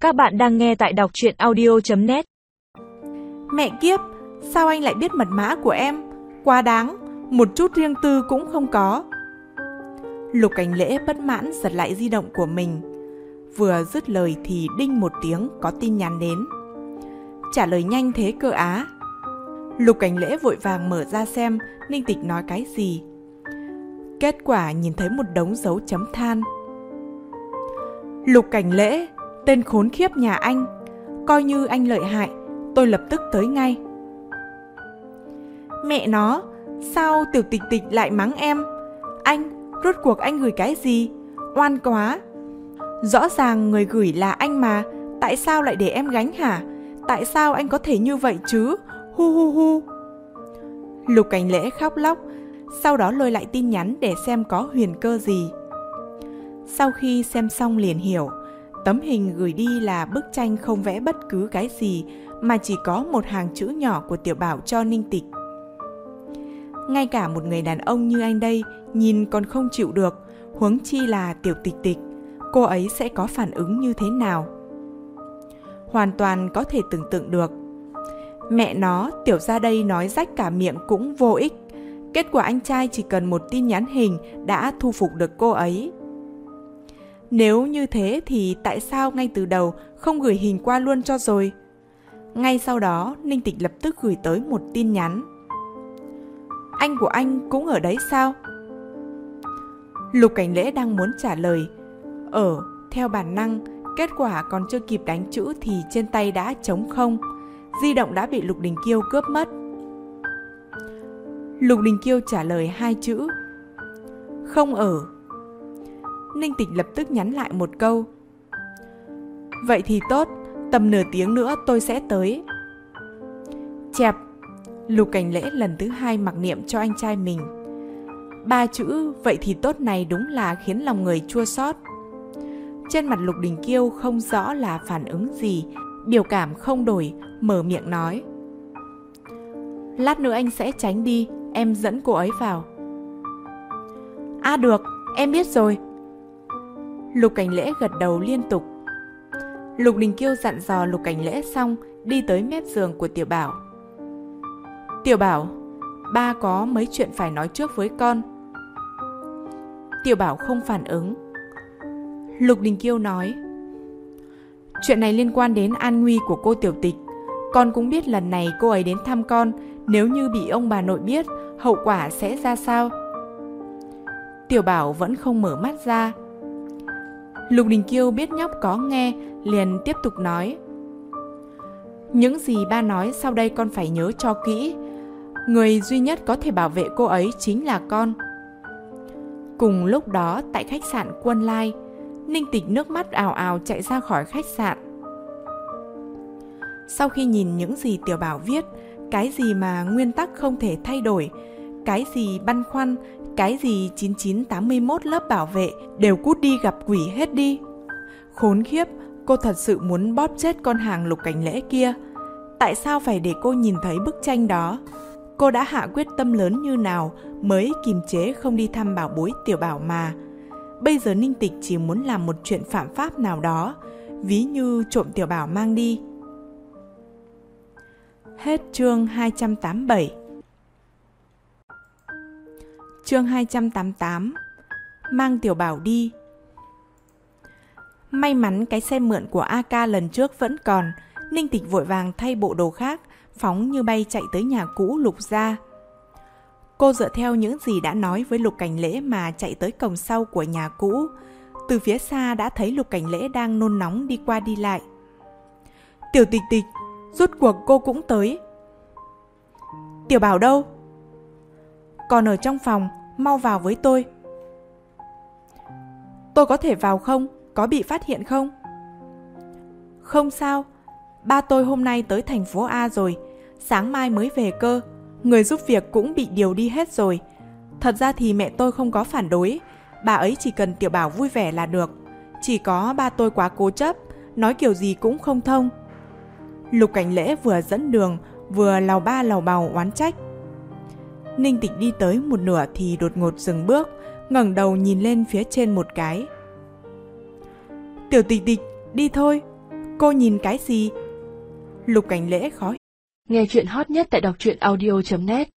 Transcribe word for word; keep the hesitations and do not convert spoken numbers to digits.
Các bạn đang nghe tại đọc truyện audio chấm net. Mẹ kiếp, sao anh lại biết mật mã của em? Quá đáng, một chút riêng tư cũng không có. Lục Cảnh Lễ bất mãn giật lại di động của mình. Vừa dứt lời thì đinh một tiếng có tin nhắn đến. Trả lời nhanh thế cơ á? Lục Cảnh Lễ vội vàng mở ra xem Ninh Tịch nói cái gì. Kết quả nhìn thấy một đống dấu chấm than. Lục Cảnh Lễ, tên khốn khiếp nhà anh, coi như anh lợi hại, tôi lập tức tới ngay. Mẹ nó, sao Tiểu Tịch Tịch lại mắng em? Anh, rốt cuộc anh gửi cái gì? Oan quá. Rõ ràng người gửi là anh mà, tại sao lại để em gánh hả? Tại sao anh có thể như vậy chứ? Hu hu hu. Lục Cảnh Lễ khóc lóc, sau đó lôi lại tin nhắn để xem có huyền cơ gì. Sau khi xem xong liền hiểu, tấm hình gửi đi là bức tranh không vẽ bất cứ cái gì, mà chỉ có một hàng chữ nhỏ của Tiểu Bảo cho Ninh Tịch. Ngay cả một người đàn ông như anh đây nhìn còn không chịu được, huống chi là Tiểu Tịch Tịch, cô ấy sẽ có phản ứng như thế nào? Hoàn toàn có thể tưởng tượng được. Mẹ nó, Tiểu ra đây nói rách cả miệng cũng vô ích. Kết quả anh trai chỉ cần một tin nhắn hình đã thu phục được cô ấy. Nếu như thế thì tại sao ngay từ đầu không gửi hình qua luôn cho rồi? Ngay sau đó, Ninh Tịch lập tức gửi tới một tin nhắn. Anh của anh cũng ở đấy sao? Lục Cảnh Lễ đang muốn trả lời Ở, theo bản năng, kết quả còn chưa kịp đánh chữ thì trên tay đã trống không. Di động đã bị Lục Đình Kiêu cướp mất. Lục Đình Kiêu trả lời hai chữ không ở. Ninh Tịch lập tức nhắn lại một câu. Vậy thì tốt, tầm nửa tiếng nữa tôi sẽ tới. Chẹp. Lục Cảnh Lễ lần thứ hai mặc niệm cho anh trai mình. Ba chữ vậy thì tốt này đúng là khiến lòng người chua xót. Trên mặt Lục Đình Kiêu không rõ là phản ứng gì, biểu cảm không đổi, mở miệng nói. Lát nữa anh sẽ tránh đi, em dẫn cô ấy vào. À được, em biết rồi. Lục Cảnh Lễ gật đầu liên tục. Lục Đình Kiêu dặn dò Lục Cảnh Lễ xong, đi tới mép giường của Tiểu Bảo. Tiểu Bảo, ba có mấy chuyện phải nói trước với con. Tiểu Bảo không phản ứng. Lục Đình Kiêu nói. Chuyện này liên quan đến an nguy của cô Tiểu Tịch. Con cũng biết lần này cô ấy đến thăm con, nếu như bị ông bà nội biết, hậu quả sẽ ra sao? Tiểu Bảo vẫn không mở mắt ra. Lục Đình Kiêu biết nhóc có nghe, liền tiếp tục nói. Những gì ba nói sau đây con phải nhớ cho kỹ. Người duy nhất có thể bảo vệ cô ấy chính là con. Cùng lúc đó, tại khách sạn Quân Lai, Ninh Tịch nước mắt ào ào chạy ra khỏi khách sạn. Sau khi nhìn những gì Tiểu Bảo viết, cái gì mà nguyên tắc không thể thay đổi, cái gì băn khoăn, cái gì chín chín tám mươi mốt lớp bảo vệ đều cút đi gặp quỷ hết đi. Khốn khiếp, cô thật sự muốn bóp chết con hàng Lục Cảnh Lễ kia. Tại sao phải để cô nhìn thấy bức tranh đó? Cô đã hạ quyết tâm lớn như nào mới kiềm chế không đi thăm bảo bối Tiểu Bảo mà. Bây giờ Ninh Tịch chỉ muốn làm một chuyện phạm pháp nào đó, ví như trộm Tiểu Bảo mang đi. Hết chương hai trăm tám mươi bảy. Chương hai trăm tám mươi tám. Mang Tiểu Bảo đi. May mắn cái xe mượn của a ca lần trước vẫn còn, Ninh Tịch vội vàng thay bộ đồ khác, phóng như bay chạy tới nhà cũ Lục gia. Cô dựa theo những gì đã nói với Lục Cảnh Lễ mà chạy tới cổng sau của nhà cũ. Từ phía xa đã thấy Lục Cảnh Lễ đang nôn nóng đi qua đi lại. Tiểu Tịch Tịch, rốt cuộc cô cũng tới. Tiểu Bảo đâu? Còn ở trong phòng, mau vào với tôi. Tôi có thể vào không? Có bị phát hiện không? Không sao, ba tôi hôm nay tới thành phố A rồi, sáng mai mới về cơ. Người giúp việc cũng bị điều đi hết rồi. Thật ra thì mẹ tôi không có phản đối, bà ấy chỉ cần Tiểu Bảo vui vẻ là được. Chỉ có ba tôi quá cố chấp, nói kiểu gì cũng không thông. Lục Cảnh Lễ vừa dẫn đường, vừa lào ba lào bào oán trách. Ninh Tịch đi tới một nửa thì đột ngột dừng bước, ngẩng đầu nhìn lên phía trên một cái. Tiểu Tịch Tịch, đi thôi. Cô nhìn cái gì? Lục Cảnh Lễ khó. Nghe chuyện hot nhất tại đọc truyện audio chấm net